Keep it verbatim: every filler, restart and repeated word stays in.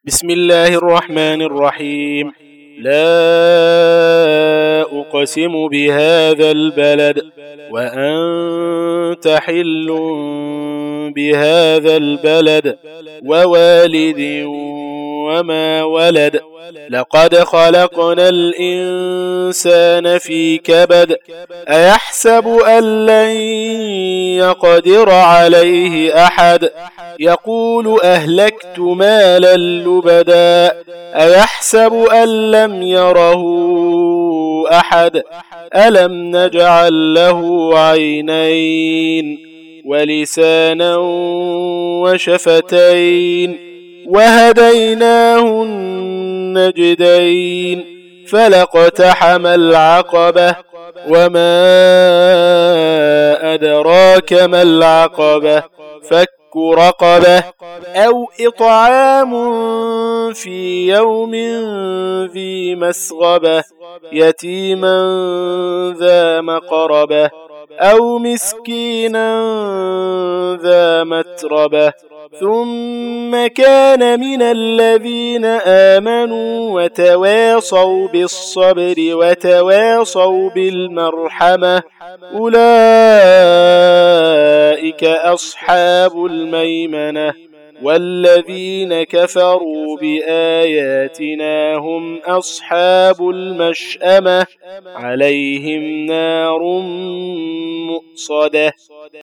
بسم الله الرحمن الرحيم. لا أقسم بهذا البلد وأنت حل بهذا البلد ووالد وما ولد. لقد خلقنا الإنسان في كبد. أيحسب أن لن يقدر عليه أحد. يقول أهلكت مالا لبدا. أيحسب أن لم يره أحد. ألم نجعل له عينين ولسانا وشفتين وهديناه النجدين. فلاقتحم العقبة وما أدراك ما العقبة. فك رقبة أو إطعام في يوم ذي مسغبة يتيما ذا مقربة أو مسكينا ذا متربة ثم كان من الذين آمنوا وتواصوا بالصبر وتواصوا بالمرحمة أولئك أصحاب الميمنة. والذين كفروا بآياتنا هم أصحاب المشأمة عليهم نار مؤصدة.